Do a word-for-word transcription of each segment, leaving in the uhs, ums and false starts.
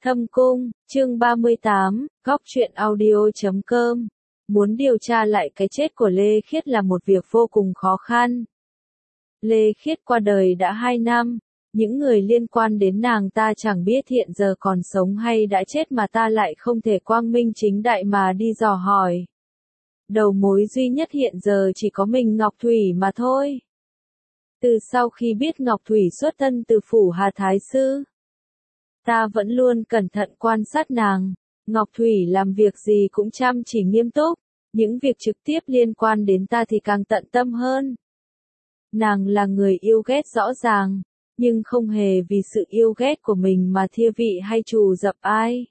Thâm Cung, chương ba mươi tám, góc truyện audio chấm com. Muốn điều tra lại cái chết của Lê Khiết là một việc vô cùng khó khăn. Lê Khiết qua đời đã hai năm, những người liên quan đến nàng ta chẳng biết hiện giờ còn sống hay đã chết mà ta lại không thể quang minh chính đại mà đi dò hỏi. Đầu mối duy nhất hiện giờ chỉ có mình Ngọc Thủy mà thôi. Từ sau khi biết Ngọc Thủy xuất thân từ phủ Hà Thái Sư, ta vẫn luôn cẩn thận quan sát nàng. Ngọc Thủy làm việc gì cũng chăm chỉ nghiêm túc, những việc trực tiếp liên quan đến ta thì càng tận tâm hơn. Nàng là người yêu ghét rõ ràng, nhưng không hề vì sự yêu ghét của mình mà thia vị hay trù dập ai.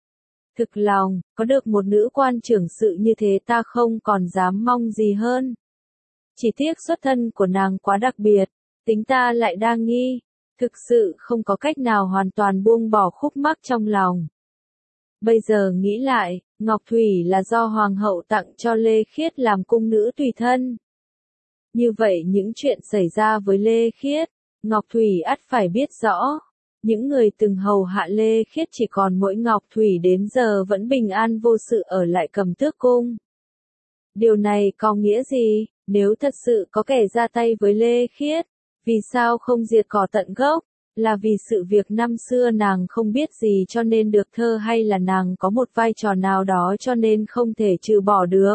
Thực lòng, có được một nữ quan trưởng sự như thế ta không còn dám mong gì hơn. Chỉ tiếc xuất thân của nàng quá đặc biệt, tính ta lại đa nghi, thực sự không có cách nào hoàn toàn buông bỏ khúc mắc trong lòng. Bây giờ nghĩ lại, Ngọc Thủy là do Hoàng hậu tặng cho Lê Khiết làm cung nữ tùy thân. Như vậy những chuyện xảy ra với Lê Khiết, Ngọc Thủy ắt phải biết rõ. Những người từng hầu hạ Lê Khiết chỉ còn mỗi Ngọc Thủy đến giờ vẫn bình an vô sự ở lại Cầm Tước Cung. Điều này có nghĩa gì? Nếu thật sự có kẻ ra tay với Lê Khiết, vì sao không diệt cỏ tận gốc? Là vì sự việc năm xưa nàng không biết gì cho nên được thơ, hay là nàng có một vai trò nào đó cho nên không thể trừ bỏ được?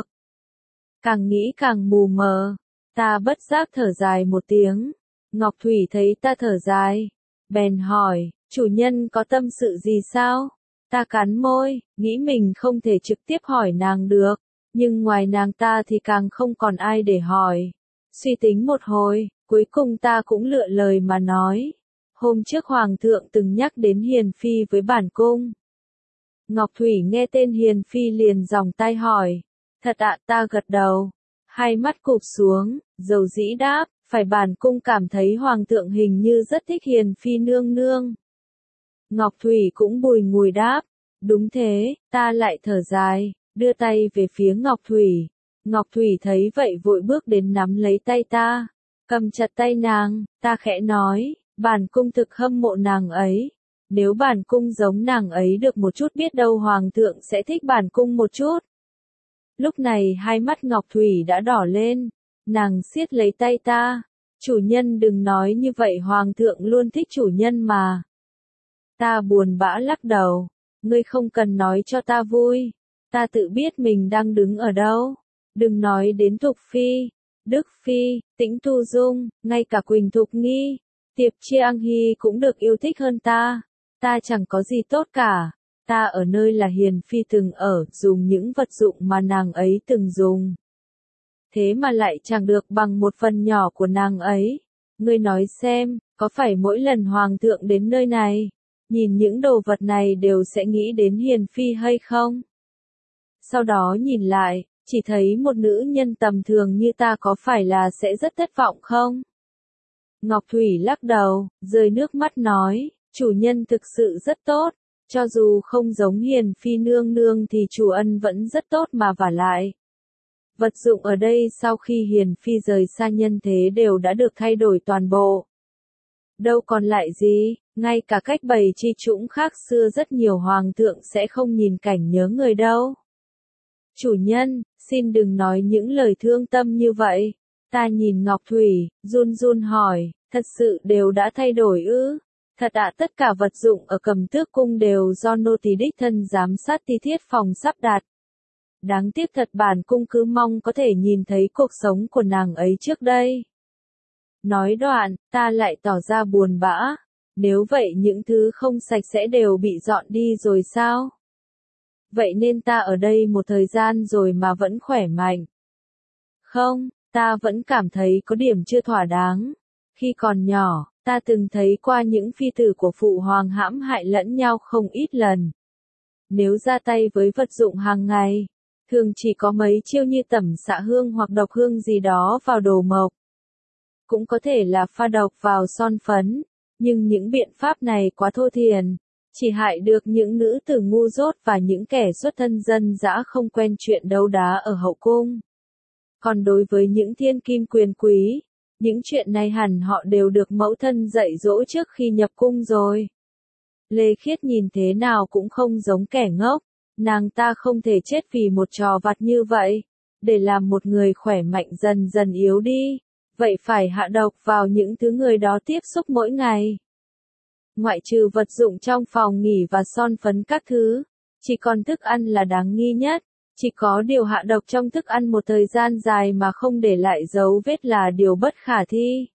Càng nghĩ càng mù mờ, ta bất giác thở dài một tiếng. Ngọc Thủy thấy ta thở dài, bèn hỏi, chủ nhân có tâm sự gì sao? Ta cắn môi, nghĩ mình không thể trực tiếp hỏi nàng được, nhưng ngoài nàng ta thì càng không còn ai để hỏi. Suy tính một hồi, cuối cùng ta cũng lựa lời mà nói. Hôm trước Hoàng thượng từng nhắc đến Hiền Phi với bản cung. Ngọc Thủy nghe tên Hiền Phi liền giòng tay hỏi. Thật ạ? Ta gật đầu. Hai mắt cụp xuống, dầu dĩ đáp, phải bản cung cảm thấy Hoàng thượng hình như rất thích Hiền Phi nương nương. Ngọc Thủy cũng bùi ngùi đáp. Đúng thế, ta lại thở dài, đưa tay về phía Ngọc Thủy. Ngọc Thủy thấy vậy vội bước đến nắm lấy tay ta, cầm chặt tay nàng, ta khẽ nói. Bản cung thực hâm mộ nàng ấy. Nếu bản cung giống nàng ấy được một chút biết đâu Hoàng thượng sẽ thích bản cung một chút. Lúc này hai mắt Ngọc Thủy đã đỏ lên. Nàng siết lấy tay ta. Chủ nhân đừng nói như vậy, Hoàng thượng luôn thích chủ nhân mà. Ta buồn bã lắc đầu. Ngươi không cần nói cho ta vui. Ta tự biết mình đang đứng ở đâu. Đừng nói đến Thục Phi, Đức Phi, Tĩnh Thu Dung, ngay cả Quỳnh Thục Nghi, Tiệp Chiang Hy cũng được yêu thích hơn ta. Ta chẳng có gì tốt cả. Ta ở nơi là Hiền Phi từng ở, dùng những vật dụng mà nàng ấy từng dùng. Thế mà lại chẳng được bằng một phần nhỏ của nàng ấy. Ngươi nói xem, có phải mỗi lần Hoàng thượng đến nơi này, nhìn những đồ vật này đều sẽ nghĩ đến Hiền Phi hay không? Sau đó nhìn lại, chỉ thấy một nữ nhân tầm thường như ta có phải là sẽ rất thất vọng không? Ngọc Thủy lắc đầu, rơi nước mắt nói, chủ nhân thực sự rất tốt, cho dù không giống Hiền Phi nương nương thì chủ ân vẫn rất tốt mà vả lại. Vật dụng ở đây sau khi Hiền Phi rời xa nhân thế đều đã được thay đổi toàn bộ. Đâu còn lại gì, ngay cả cách bày chi chũng khác xưa rất nhiều hoàng thượng sẽ không nhìn cảnh nhớ người đâu. Chủ nhân, xin đừng nói những lời thương tâm như vậy. Ta nhìn Ngọc Thủy, run run hỏi, thật sự đều đã thay đổi ư? Thật ạ? Tất cả vật dụng ở Cầm Tước Cung đều do nô tỳ đích thân giám sát ti thiết phòng sắp đặt. Đáng tiếc thật, bản cung cứ mong có thể nhìn thấy cuộc sống của nàng ấy trước đây. Nói đoạn, ta lại tỏ ra buồn bã. Nếu vậy những thứ không sạch sẽ đều bị dọn đi rồi sao? Vậy nên ta ở đây một thời gian rồi mà vẫn khỏe mạnh. Không, ta vẫn cảm thấy có điểm chưa thỏa đáng. Khi còn nhỏ, ta từng thấy qua những phi tử của phụ hoàng hãm hại lẫn nhau không ít lần. Nếu ra tay với vật dụng hàng ngày, thường chỉ có mấy chiêu như tẩm xạ hương hoặc độc hương gì đó vào đồ mộc. Cũng có thể là pha độc vào son phấn, nhưng những biện pháp này quá thô thiển, chỉ hại được những nữ tử ngu dốt và những kẻ xuất thân dân dã không quen chuyện đấu đá ở hậu cung. Còn đối với những thiên kim quyền quý, những chuyện này hẳn họ đều được mẫu thân dạy dỗ trước khi nhập cung rồi. Lê Khiết nhìn thế nào cũng không giống kẻ ngốc, nàng ta không thể chết vì một trò vặt như vậy, để làm một người khỏe mạnh dần dần yếu đi, vậy phải hạ độc vào những thứ người đó tiếp xúc mỗi ngày. Ngoại trừ vật dụng trong phòng nghỉ và son phấn các thứ, chỉ còn thức ăn là đáng nghi nhất, chỉ có điều hạ độc trong thức ăn một thời gian dài mà không để lại dấu vết là điều bất khả thi.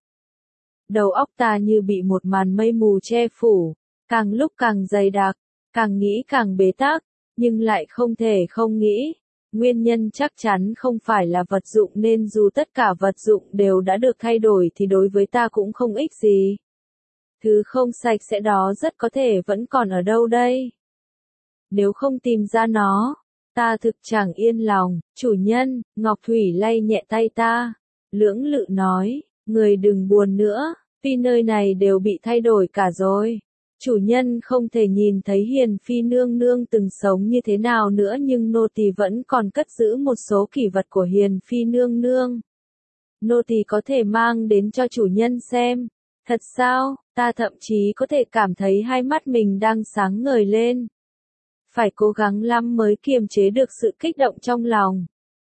Đầu óc ta như bị một màn mây mù che phủ, càng lúc càng dày đặc, càng nghĩ càng bế tắc, nhưng lại không thể không nghĩ. Nguyên nhân chắc chắn không phải là vật dụng nên dù tất cả vật dụng đều đã được thay đổi thì đối với ta cũng không ích gì. Thứ không sạch sẽ đó rất có thể vẫn còn ở đâu đây. Nếu không tìm ra nó, ta thực chẳng yên lòng. Chủ nhân, Ngọc Thủy lay nhẹ tay ta. Lưỡng lự nói, người đừng buồn nữa, vì nơi này đều bị thay đổi cả rồi. Chủ nhân không thể nhìn thấy Hiền Phi nương nương từng sống như thế nào nữa nhưng nô tỳ vẫn còn cất giữ một số kỷ vật của Hiền Phi nương nương. Nô tỳ có thể mang đến cho chủ nhân xem. Thật sao? Ta thậm chí có thể cảm thấy hai mắt mình đang sáng ngời lên. Phải cố gắng lắm mới kiềm chế được sự kích động trong lòng.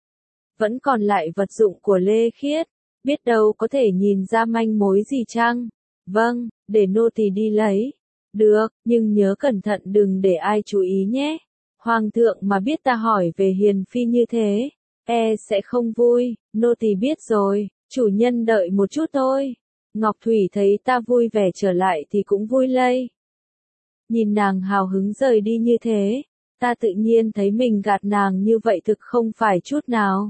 Vẫn còn lại vật dụng của Lê Khiết, biết đâu có thể nhìn ra manh mối gì chăng? Vâng, để nô tỳ đi lấy. Được, nhưng nhớ cẩn thận đừng để ai chú ý nhé. Hoàng thượng mà biết ta hỏi về Hiền Phi như thế, e sẽ không vui. Nô tỳ biết rồi, chủ nhân đợi một chút thôi. Ngọc Thủy thấy ta vui vẻ trở lại thì cũng vui lây. Nhìn nàng hào hứng rời đi như thế, ta tự nhiên thấy mình gạt nàng như vậy thực không phải chút nào.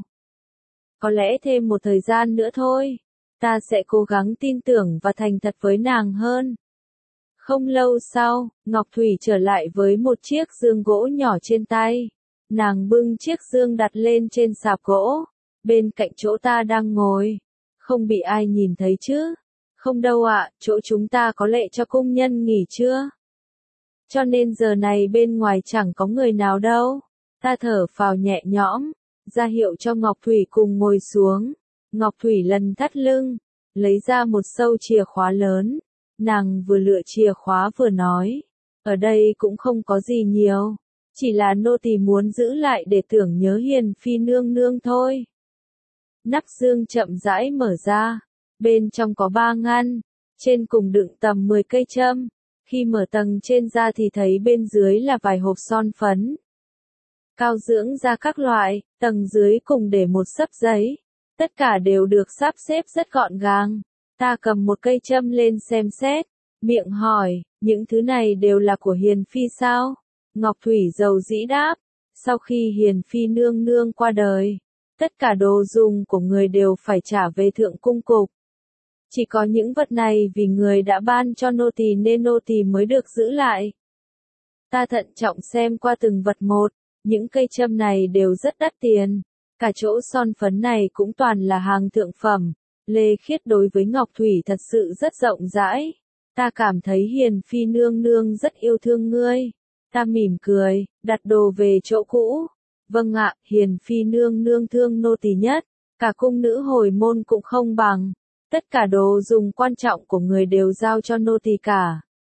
Có lẽ thêm một thời gian nữa thôi, ta sẽ cố gắng tin tưởng và thành thật với nàng hơn. Không lâu sau, Ngọc Thủy trở lại với một chiếc dương gỗ nhỏ trên tay. Nàng bưng chiếc dương đặt lên trên sạp gỗ, bên cạnh chỗ ta đang ngồi. Không bị ai nhìn thấy chứ? Không đâu ạ, chỗ chúng ta có lệ cho cung nhân nghỉ chưa? Cho nên giờ này bên ngoài chẳng có người nào đâu. Ta thở phào nhẹ nhõm, ra hiệu cho Ngọc Thủy cùng ngồi xuống. Ngọc Thủy lần thắt lưng, lấy ra một sâu chìa khóa lớn. Nàng vừa lựa chìa khóa vừa nói, ở đây cũng không có gì nhiều, chỉ là nô tỳ muốn giữ lại để tưởng nhớ Hiền Phi nương nương thôi. Nắp dương chậm rãi mở ra, bên trong có ba ngăn, trên cùng đựng tầm mười cây châm, khi mở tầng trên ra thì thấy bên dưới là vài hộp son phấn. Cao dưỡng da các loại, tầng dưới cùng để một xấp giấy, tất cả đều được sắp xếp rất gọn gàng. Ta cầm một cây châm lên xem xét, miệng hỏi, những thứ này đều là của Hiền Phi sao? Ngọc Thủy dầu dĩ đáp, sau khi Hiền Phi nương nương qua đời, tất cả đồ dùng của người đều phải trả về thượng cung cục. Chỉ có những vật này vì người đã ban cho nô tỳ nên nô tỳ mới được giữ lại. Ta thận trọng xem qua từng vật một, những cây châm này đều rất đắt tiền, cả chỗ son phấn này cũng toàn là hàng thượng phẩm. Lê Khiết đối với Ngọc Thủy thật sự rất rộng rãi. Ta cảm thấy Hiền Phi nương nương rất yêu thương ngươi. Ta mỉm cười, đặt đồ về chỗ cũ. Vâng ạ, Hiền Phi nương nương thương nô tỳ nhất. Cả cung nữ hồi môn cũng không bằng. Tất cả đồ dùng quan trọng của người đều giao cho nô tỳ cả.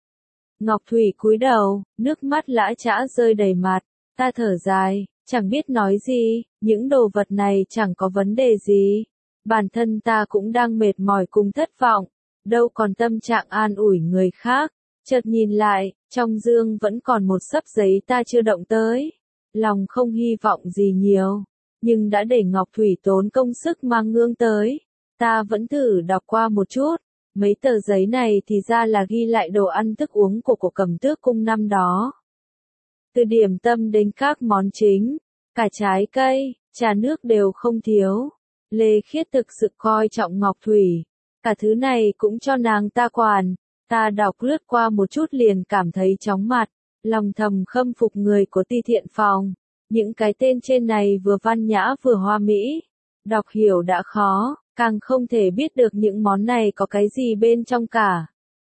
Ngọc Thủy cúi đầu, nước mắt lã chã rơi đầy mặt. Ta thở dài, chẳng biết nói gì, những đồ vật này chẳng có vấn đề gì. Bản thân ta cũng đang mệt mỏi cùng thất vọng, đâu còn tâm trạng an ủi người khác. Chợt nhìn lại, trong dương vẫn còn một xấp giấy ta chưa động tới. Lòng không hy vọng gì nhiều, nhưng đã để Ngọc Thủy tốn công sức mang ngương tới. Ta vẫn thử đọc qua một chút, mấy tờ giấy này thì ra là ghi lại đồ ăn thức uống của cổ Cẩm Tước cung năm đó. Từ điểm tâm đến các món chính, cả trái cây, trà nước đều không thiếu. Lê Khiết thực sự coi trọng Ngọc Thủy, cả thứ này cũng cho nàng ta quản. Ta đọc lướt qua một chút liền cảm thấy chóng mặt, lòng thầm khâm phục người của Ti Thiện Phòng. Những cái tên trên này vừa văn nhã vừa hoa mỹ, đọc hiểu đã khó, càng không thể biết được những món này có cái gì bên trong cả.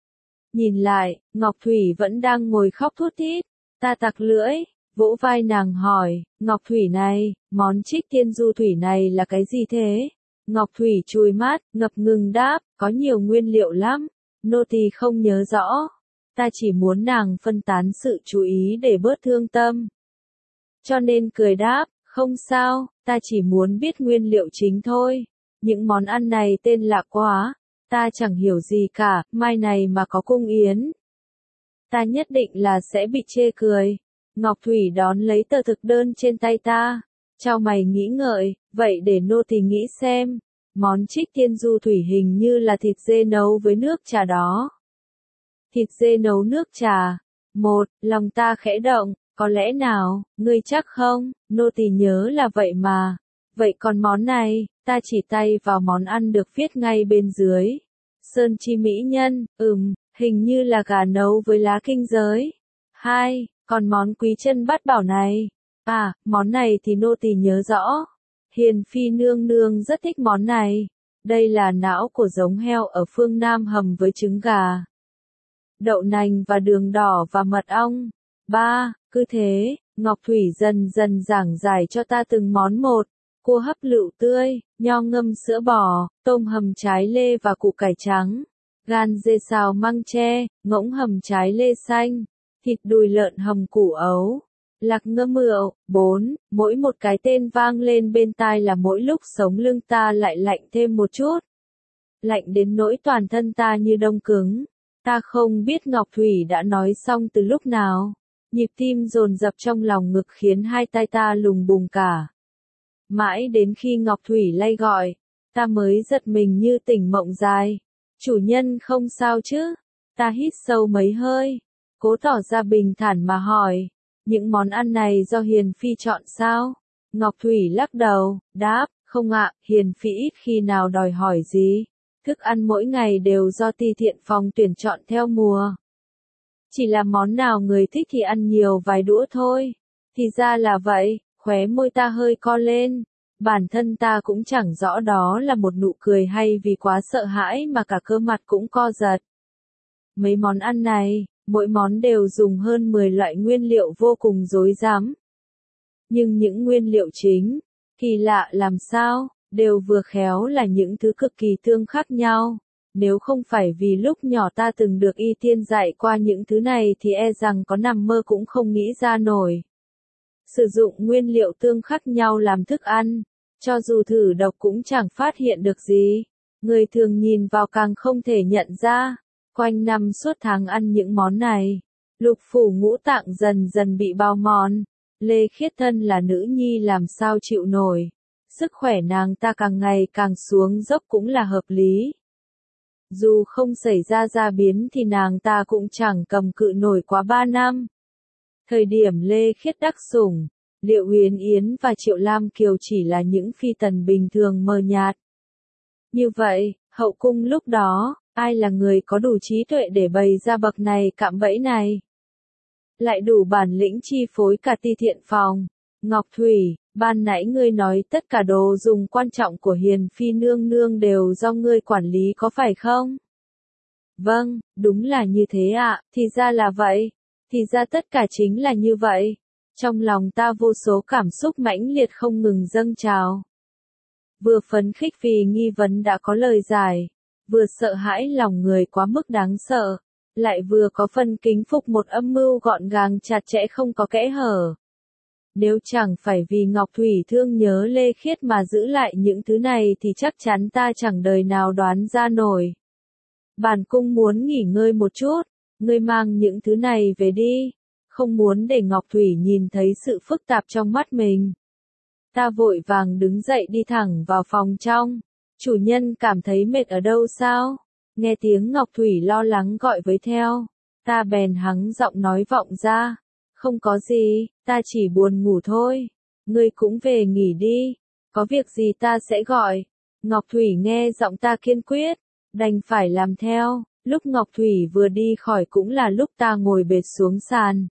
Nhìn lại, Ngọc Thủy vẫn đang ngồi khóc thút thít, ta tặc lưỡi. Vỗ vai nàng hỏi, Ngọc Thủy này, món Trích Tiên Du Thủy này là cái gì thế? Ngọc Thủy chùi mắt, ngập ngừng đáp, có nhiều nguyên liệu lắm, nô tỳ không nhớ rõ. ta chỉ muốn nàng phân tán sự chú ý để bớt thương tâm. Cho nên cười đáp, không sao, ta chỉ muốn biết nguyên liệu chính thôi. Những món ăn này tên lạ quá, ta chẳng hiểu gì cả, mai này mà có cung yến. Ta nhất định là sẽ bị chê cười. Ngọc Thủy đón lấy tờ thực đơn trên tay ta. Chao mày nghĩ ngợi, vậy để nô tỳ nghĩ xem. Món trích thiên du thủy hình như là thịt dê nấu với nước trà đó. Thịt dê nấu nước trà. Một, lòng ta khẽ động, có lẽ nào, ngươi chắc không, nô tỳ nhớ là vậy mà. Vậy còn món này, ta chỉ tay vào món ăn được viết ngay bên dưới. Sơn chi mỹ nhân, ừm, hình như là gà nấu với lá kinh giới. Hai, còn món quý chân bát bảo này. À, món này thì nô tỳ nhớ rõ. Hiền phi nương nương rất thích món này. Đây là não của giống heo ở phương Nam hầm với trứng gà, đậu nành và đường đỏ và mật ong. Ba, cứ thế, Ngọc Thủy dần dần giảng giải cho ta từng món một. Cua hấp lựu tươi, nho ngâm sữa bò, tôm hầm trái lê và củ cải trắng, gan dê xào măng tre, ngỗng hầm trái lê xanh, thịt đùi lợn hầm củ ấu, lạc ngâm mượu. Bốn, mỗi một cái tên vang lên bên tai là mỗi lúc sống lưng ta lại lạnh thêm một chút. Lạnh đến nỗi toàn thân ta như đông cứng. Ta không biết Ngọc Thủy đã nói xong từ lúc nào. Nhịp tim dồn dập trong lòng ngực khiến hai tai ta lùng bùng cả. Mãi đến khi Ngọc Thủy lay gọi, ta mới giật mình như tỉnh mộng dài. Chủ nhân không sao chứ? Ta hít sâu mấy hơi, cố tỏ ra bình thản mà hỏi, những món ăn này do Hiền Phi chọn sao? Ngọc Thủy lắc đầu, đáp, không ạ, Hiền Phi ít khi nào đòi hỏi gì. Thức ăn mỗi ngày đều do ti thiện phòng tuyển chọn theo mùa. Chỉ là món nào người thích thì ăn nhiều vài đũa thôi. Thì ra là vậy, khóe môi ta hơi co lên. Bản thân ta cũng chẳng rõ đó là một nụ cười hay vì quá sợ hãi mà cả cơ mặt cũng co giật. Mấy món ăn này, mỗi món đều dùng hơn mười loại nguyên liệu vô cùng rối rắm. Nhưng những nguyên liệu chính, kỳ lạ làm sao, đều vừa khéo là những thứ cực kỳ tương khắc nhau. Nếu không phải vì lúc nhỏ ta từng được y tiên dạy qua những thứ này thì e rằng có nằm mơ cũng không nghĩ ra nổi. Sử dụng nguyên liệu tương khắc nhau làm thức ăn, cho dù thử độc cũng chẳng phát hiện được gì. Người thường nhìn vào càng không thể nhận ra. Quanh năm suốt tháng ăn những món này, lục phủ ngũ tạng dần dần bị bào mòn. Lê Khiết thân là nữ nhi làm sao chịu nổi. Sức khỏe nàng ta càng ngày càng xuống dốc cũng là hợp lý. Dù không xảy ra gia biến thì nàng ta cũng chẳng cầm cự nổi quá ba năm. Thời điểm Lê Khiết đắc sủng, Liệu Huyền Yến và Triệu Lam Kiều chỉ là những phi tần bình thường mờ nhạt. Như vậy, hậu cung lúc đó, ai là người có đủ trí tuệ để bày ra bậc này cạm bẫy này? Lại đủ bản lĩnh chi phối cả ti thiện phòng. Ngọc Thủy, ban nãy ngươi nói tất cả đồ dùng quan trọng của Hiền Phi nương nương đều do ngươi quản lý có phải không? Vâng, đúng là như thế ạ, thì ra là vậy. Thì ra tất cả chính là như vậy. Trong lòng ta vô số cảm xúc mãnh liệt không ngừng dâng trào. Vừa phấn khích vì nghi vấn đã có lời giải, vừa sợ hãi lòng người quá mức đáng sợ, lại vừa có phần kính phục một âm mưu gọn gàng chặt chẽ không có kẽ hở. Nếu chẳng phải vì Ngọc Thủy thương nhớ Lê Khiết mà giữ lại những thứ này thì chắc chắn ta chẳng đời nào đoán ra nổi. Bản cung muốn nghỉ ngơi một chút, ngươi mang những thứ này về đi, không muốn để Ngọc Thủy nhìn thấy sự phức tạp trong mắt mình. Ta vội vàng đứng dậy đi thẳng vào phòng trong. Chủ nhân cảm thấy mệt ở đâu sao? Nghe tiếng Ngọc Thủy lo lắng gọi với theo. Ta bèn hắng giọng nói vọng ra. Không có gì, ta chỉ buồn ngủ thôi. Ngươi cũng về nghỉ đi. Có việc gì ta sẽ gọi. Ngọc Thủy nghe giọng ta kiên quyết, đành phải làm theo. Lúc Ngọc Thủy vừa đi khỏi cũng là lúc ta ngồi bệt xuống sàn.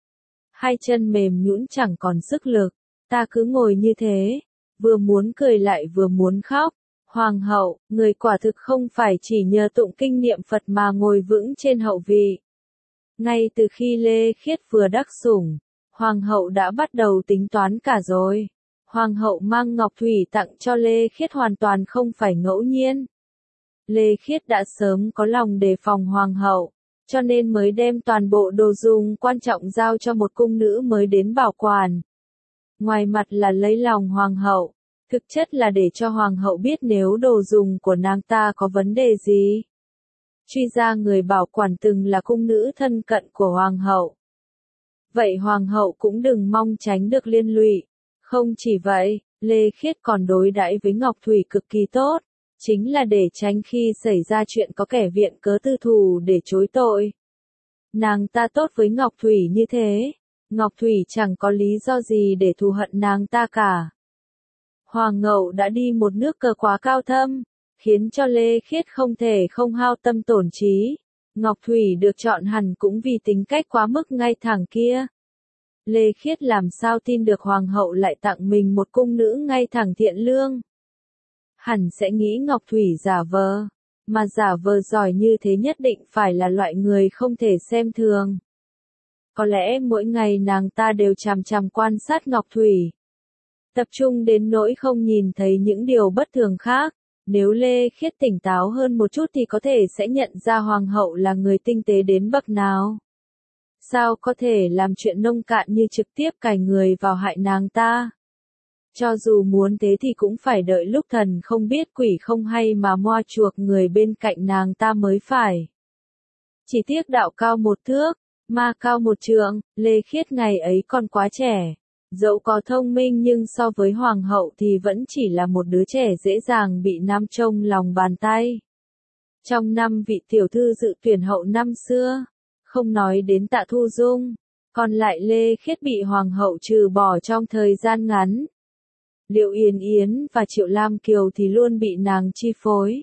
Hai chân mềm nhũn chẳng còn sức lực. Ta cứ ngồi như thế, vừa muốn cười lại vừa muốn khóc. Hoàng hậu, người quả thực không phải chỉ nhờ tụng kinh niệm Phật mà ngồi vững trên hậu vị. Ngay từ khi Lê Khiết vừa đắc sủng, Hoàng hậu đã bắt đầu tính toán cả rồi. Hoàng hậu mang Ngọc Thủy tặng cho Lê Khiết hoàn toàn không phải ngẫu nhiên. Lê Khiết đã sớm có lòng đề phòng Hoàng hậu, cho nên mới đem toàn bộ đồ dùng quan trọng giao cho một cung nữ mới đến bảo quản. Ngoài mặt là lấy lòng hoàng hậu, thực chất là để cho hoàng hậu biết nếu đồ dùng của nàng ta có vấn đề gì. Truy ra người bảo quản từng là cung nữ thân cận của hoàng hậu. Vậy hoàng hậu cũng đừng mong tránh được liên lụy. Không chỉ vậy, Lê Khiết còn đối đãi với Ngọc Thủy cực kỳ tốt, chính là để tránh khi xảy ra chuyện có kẻ viện cớ tư thù để chối tội. Nàng ta tốt với Ngọc Thủy như thế, Ngọc Thủy chẳng có lý do gì để thù hận nàng ta cả. Hoàng hậu đã đi một nước cờ quá cao thâm, khiến cho Lê Khiết không thể không hao tâm tổn trí. Ngọc Thủy được chọn hẳn cũng vì tính cách quá mức ngay thẳng kia. Lê Khiết làm sao tin được hoàng hậu lại tặng mình một cung nữ ngay thẳng thiện lương. Hẳn sẽ nghĩ Ngọc Thủy giả vờ, mà giả vờ giỏi như thế nhất định phải là loại người không thể xem thường. Có lẽ mỗi ngày nàng ta đều chằm chằm quan sát Ngọc Thủy. Tập trung đến nỗi không nhìn thấy những điều bất thường khác. Nếu Lê Khiết tỉnh táo hơn một chút thì có thể sẽ nhận ra hoàng hậu là người tinh tế đến bậc nào. Sao có thể làm chuyện nông cạn như trực tiếp cài người vào hại nàng ta. Cho dù muốn thế thì cũng phải đợi lúc thần không biết quỷ không hay mà moa chuộc người bên cạnh nàng ta mới phải. Chỉ tiếc đạo cao một thước, ma cao một trượng, Lê Khiết ngày ấy còn quá trẻ. Dẫu có thông minh nhưng so với hoàng hậu thì vẫn chỉ là một đứa trẻ dễ dàng bị nam trông lòng bàn tay. Trong năm vị tiểu thư dự tuyển hậu năm xưa, không nói đến Tạ Thu Dung, còn lại Lê Khiết bị hoàng hậu trừ bỏ trong thời gian ngắn. Liệu Yến Yến và Triệu Lam Kiều thì luôn bị nàng chi phối.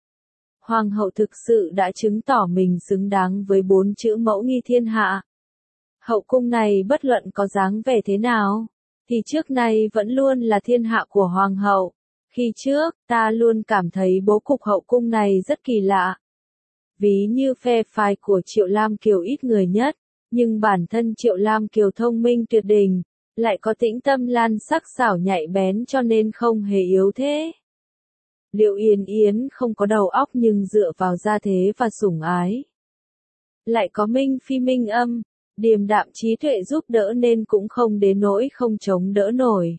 Hoàng hậu thực sự đã chứng tỏ mình xứng đáng với bốn chữ mẫu nghi thiên hạ. Hậu cung này bất luận có dáng vẻ thế nào, thì trước nay vẫn luôn là thiên hạ của hoàng hậu. Khi trước, ta luôn cảm thấy bố cục hậu cung này rất kỳ lạ. Ví như phe phái của Triệu Lam Kiều ít người nhất, nhưng bản thân Triệu Lam Kiều thông minh tuyệt đỉnh, lại có tĩnh tâm lan sắc xảo nhạy bén cho nên không hề yếu thế. Liệu Yến Yến không có đầu óc nhưng dựa vào gia thế và sủng ái. Lại có Minh Phi Minh Âm, điềm đạm trí tuệ giúp đỡ nên cũng không đến nỗi không chống đỡ nổi.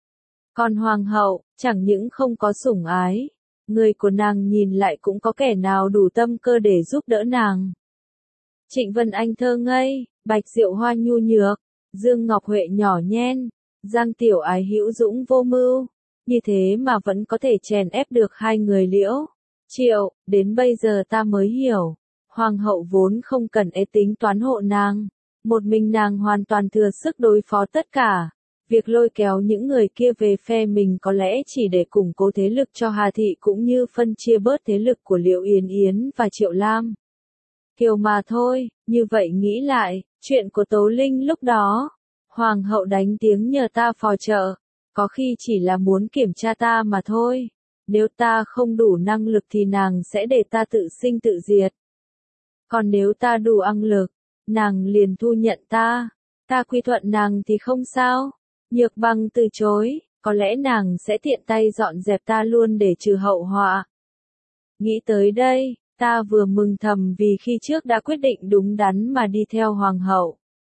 Còn hoàng hậu, chẳng những không có sủng ái, người của nàng nhìn lại cũng có kẻ nào đủ tâm cơ để giúp đỡ nàng. Trịnh Vân Anh thơ ngây, Bạch Diệu Hoa nhu nhược, Dương Ngọc Huệ nhỏ nhen, Giang Tiểu Ái hữu dũng vô mưu, như thế mà vẫn có thể chèn ép được hai người Liễu, Triệu, đến bây giờ ta mới hiểu, hoàng hậu vốn không cần ế tính toán hộ nàng, một mình nàng hoàn toàn thừa sức đối phó tất cả. Việc lôi kéo những người kia về phe mình có lẽ chỉ để củng cố thế lực cho Hà Thị cũng như phân chia bớt thế lực của Liệu Yến Yến và Triệu Lam Kiều mà thôi. Như vậy nghĩ lại, chuyện của Tố Linh lúc đó, hoàng hậu đánh tiếng nhờ ta phò trợ, có khi chỉ là muốn kiểm tra ta mà thôi. Nếu ta không đủ năng lực thì nàng sẽ để ta tự sinh tự diệt. Còn nếu ta đủ năng lực, nàng liền thu nhận ta, ta quy thuận nàng thì không sao. Nhược Bằng từ chối, có lẽ nàng sẽ tiện tay dọn dẹp ta luôn để trừ hậu họa. Nghĩ tới đây, ta vừa mừng thầm vì khi trước đã quyết định đúng đắn mà đi theo hoàng hậu.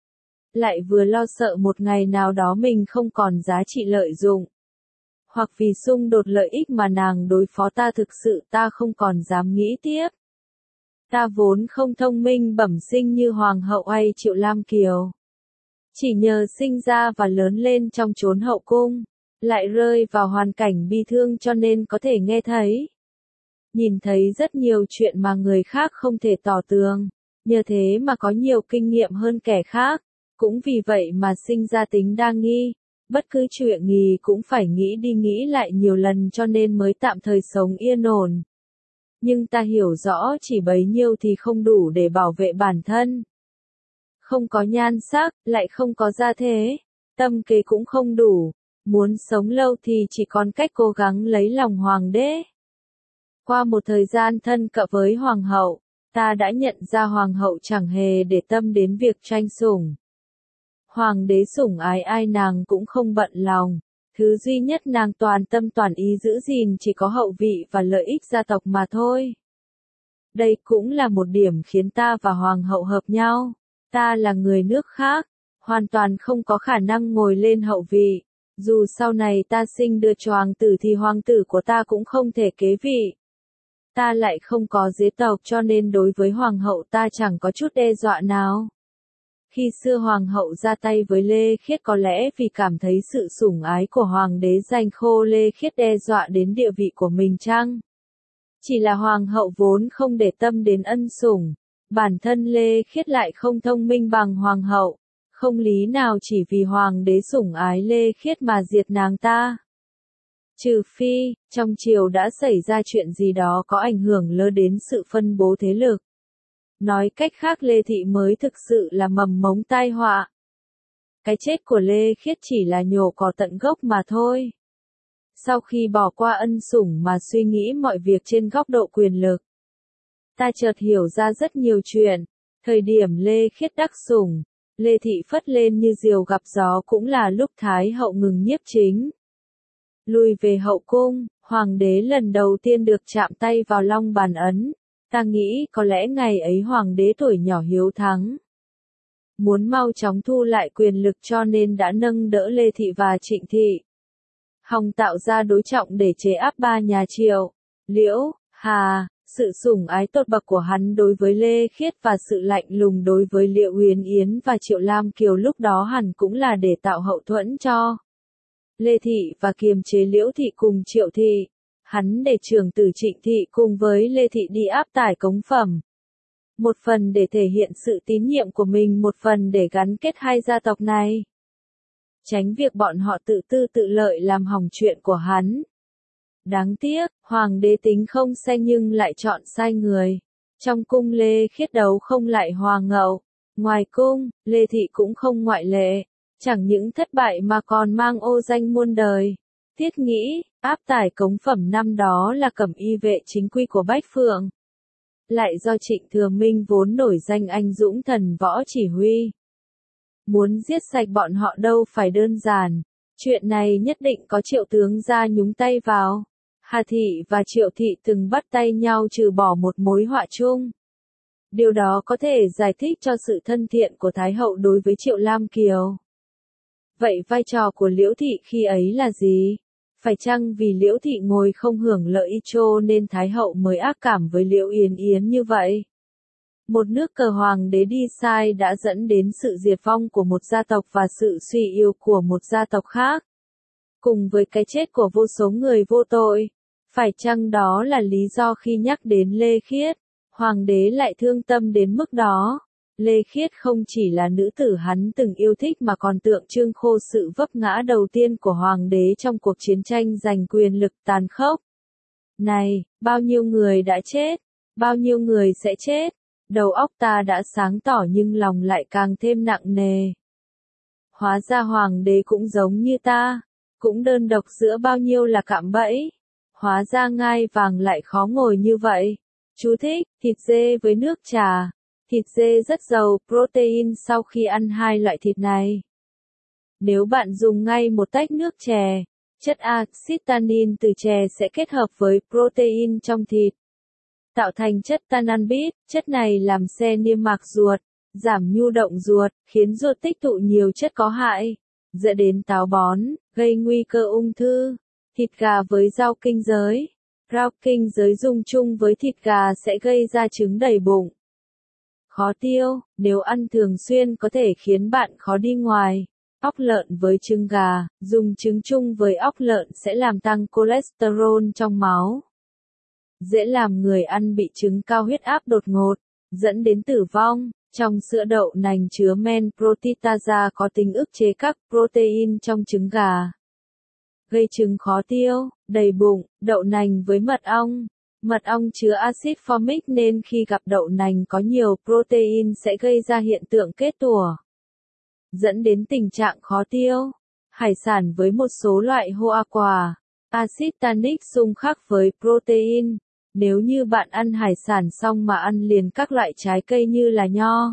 Lại vừa lo sợ một ngày nào đó mình không còn giá trị lợi dụng. Hoặc vì xung đột lợi ích mà nàng đối phó ta thực sự ta không còn dám nghĩ tiếp. Ta vốn không thông minh bẩm sinh như hoàng hậu hay Triệu Lam Kiều. Chỉ nhờ sinh ra và lớn lên trong chốn hậu cung, lại rơi vào hoàn cảnh bi thương cho nên có thể nghe thấy. Nhìn thấy rất nhiều chuyện mà người khác không thể tỏ tường, nhờ thế mà có nhiều kinh nghiệm hơn kẻ khác, cũng vì vậy mà sinh ra tính đa nghi, bất cứ chuyện gì cũng phải nghĩ đi nghĩ lại nhiều lần cho nên mới tạm thời sống yên ổn. Nhưng ta hiểu rõ chỉ bấy nhiêu thì không đủ để bảo vệ bản thân. Không có nhan sắc, lại không có gia thế, tâm kế cũng không đủ, muốn sống lâu thì chỉ còn cách cố gắng lấy lòng hoàng đế. Qua một thời gian thân cận với hoàng hậu, ta đã nhận ra hoàng hậu chẳng hề để tâm đến việc tranh sủng. Hoàng đế sủng ái ai nàng cũng không bận lòng, thứ duy nhất nàng toàn tâm toàn ý giữ gìn chỉ có hậu vị và lợi ích gia tộc mà thôi. Đây cũng là một điểm khiến ta và hoàng hậu hợp nhau. Ta là người nước khác, hoàn toàn không có khả năng ngồi lên hậu vị. Dù sau này ta sinh đưa cho hoàng tử thì hoàng tử của ta cũng không thể kế vị. Ta lại không có giết tộc cho nên đối với hoàng hậu ta chẳng có chút đe dọa nào. Khi xưa hoàng hậu ra tay với Lê Khiết có lẽ vì cảm thấy sự sủng ái của hoàng đế dành khô Lê Khiết đe dọa đến địa vị của mình chăng? Chỉ là hoàng hậu vốn không để tâm đến ân sủng, bản thân Lê Khiết lại không thông minh bằng hoàng hậu, không lý nào chỉ vì hoàng đế sủng ái Lê Khiết mà diệt nàng ta. Trừ phi, trong triều đã xảy ra chuyện gì đó có ảnh hưởng lớn đến sự phân bố thế lực. Nói cách khác Lê Thị mới thực sự là mầm mống tai họa. Cái chết của Lê Khiết chỉ là nhổ cỏ tận gốc mà thôi. Sau khi bỏ qua ân sủng mà suy nghĩ mọi việc trên góc độ quyền lực, ta chợt hiểu ra rất nhiều chuyện. Thời điểm Lê Khiết đắc sủng, Lê Thị phất lên như diều gặp gió cũng là lúc Thái hậu ngừng nhiếp chính. Lùi về hậu cung, hoàng đế lần đầu tiên được chạm tay vào long bàn ấn. Ta nghĩ có lẽ ngày ấy hoàng đế tuổi nhỏ hiếu thắng, muốn mau chóng thu lại quyền lực cho nên đã nâng đỡ Lê Thị và Trịnh Thị. Hòng tạo ra đối trọng để chế áp ba nhà Triệu, Liễu, Hà. Sự sủng ái tột bậc của hắn đối với Lê Khiết và sự lạnh lùng đối với Liễu Uyển Yến và Triệu Lam Kiều lúc đó hẳn cũng là để tạo hậu thuẫn cho Lê Thị và kiềm chế Liễu Thị cùng Triệu Thị. Hắn để trưởng tử Trịnh Thị cùng với Lê Thị đi áp tải cống phẩm. Một phần để thể hiện sự tín nhiệm của mình, một phần để gắn kết hai gia tộc này. Tránh việc bọn họ tự tư tự lợi làm hỏng chuyện của hắn. Đáng tiếc, hoàng đế tính không sai nhưng lại chọn sai người. Trong cung Lê Khiết đấu không lại hoàng hậu. Ngoài cung, Lê Thị cũng không ngoại lệ. Chẳng những thất bại mà còn mang ô danh muôn đời. Thiết nghĩ, áp tải cống phẩm năm đó là cẩm y vệ chính quy của Bách Phượng. Lại do Trịnh Thừa Minh vốn nổi danh anh dũng thần võ chỉ huy. Muốn giết sạch bọn họ đâu phải đơn giản. Chuyện này nhất định có Triệu tướng ra nhúng tay vào. Hà Thị và Triệu Thị từng bắt tay nhau trừ bỏ một mối họa chung. Điều đó có thể giải thích cho sự thân thiện của Thái hậu đối với Triệu Lam Kiều. Vậy vai trò của Liễu Thị khi ấy là gì? Phải chăng vì Liễu Thị ngồi không hưởng lợi cho nên Thái hậu mới ác cảm với Liễu Uyển Yến như vậy? Một nước cờ hoàng đế đi sai đã dẫn đến sự diệt vong của một gia tộc và sự suy yếu của một gia tộc khác. Cùng với cái chết của vô số người vô tội. Phải chăng đó là lý do khi nhắc đến Lê Khiết, hoàng đế lại thương tâm đến mức đó? Lê Khiết không chỉ là nữ tử hắn từng yêu thích mà còn tượng trưng khô sự vấp ngã đầu tiên của hoàng đế trong cuộc chiến tranh giành quyền lực tàn khốc. Này, bao nhiêu người đã chết, bao nhiêu người sẽ chết, đầu óc ta đã sáng tỏ nhưng lòng lại càng thêm nặng nề. Hóa ra hoàng đế cũng giống như ta, cũng đơn độc giữa bao nhiêu là cạm bẫy. Hóa ra ngai vàng lại khó ngồi như vậy. Chú thích, thịt dê với nước trà. Thịt dê rất giàu protein sau khi ăn hai loại thịt này. Nếu bạn dùng ngay một tách nước chè, chất axit tannin từ chè sẽ kết hợp với protein trong thịt, tạo thành chất tananbit. Chất này làm xe niêm mạc ruột, giảm nhu động ruột, khiến ruột tích tụ nhiều chất có hại, dẫn đến táo bón, gây nguy cơ ung thư. Thịt gà với rau kinh giới. Rau kinh giới dùng chung với thịt gà sẽ gây ra chứng đầy bụng, khó tiêu, nếu ăn thường xuyên có thể khiến bạn khó đi ngoài. Óc lợn với trứng gà, dùng trứng chung với óc lợn sẽ làm tăng cholesterol trong máu. Dễ làm người ăn bị chứng cao huyết áp đột ngột, dẫn đến tử vong. Trong sữa đậu nành chứa men protitasa có tính ức chế các protein trong trứng gà, gây chứng khó tiêu, đầy bụng. Đậu nành với mật ong. Mật ong chứa axit formic nên khi gặp đậu nành có nhiều protein sẽ gây ra hiện tượng kết tủa, dẫn đến tình trạng khó tiêu. Hải sản với một số loại hoa quả, axit tannic xung khắc với protein. Nếu như bạn ăn hải sản xong mà ăn liền các loại trái cây như là nho,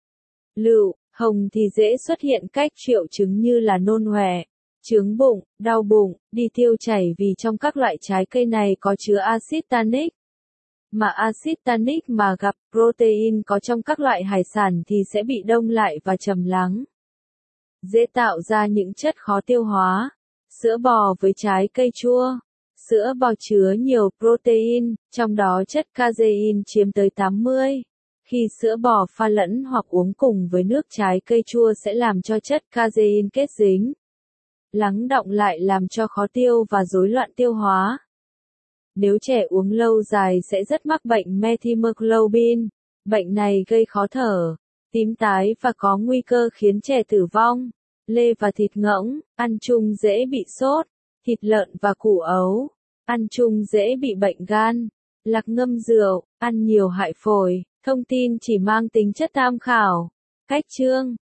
lựu, hồng thì dễ xuất hiện các triệu chứng như là nôn ọe, chướng bụng, đau bụng, đi tiêu chảy vì trong các loại trái cây này có chứa axit tannic. Mà axit tannic mà gặp protein có trong các loại hải sản thì sẽ bị đông lại và trầm lắng. Dễ tạo ra những chất khó tiêu hóa. Sữa bò với trái cây chua. Sữa bò chứa nhiều protein, trong đó chất casein chiếm tới tám mươi. Khi sữa bò pha lẫn hoặc uống cùng với nước trái cây chua sẽ làm cho chất casein kết dính, lắng đọng lại làm cho khó tiêu và rối loạn tiêu hóa. Nếu trẻ uống lâu dài sẽ rất mắc bệnh methimoglobin. Bệnh này gây khó thở, tím tái và có nguy cơ khiến trẻ tử vong. Lê và thịt ngỗng, ăn chung dễ bị sốt. Thịt lợn và củ ấu, ăn chung dễ bị bệnh gan. Lạc ngâm rượu, ăn nhiều hại phổi. Thông tin chỉ mang tính chất tham khảo. Cách chương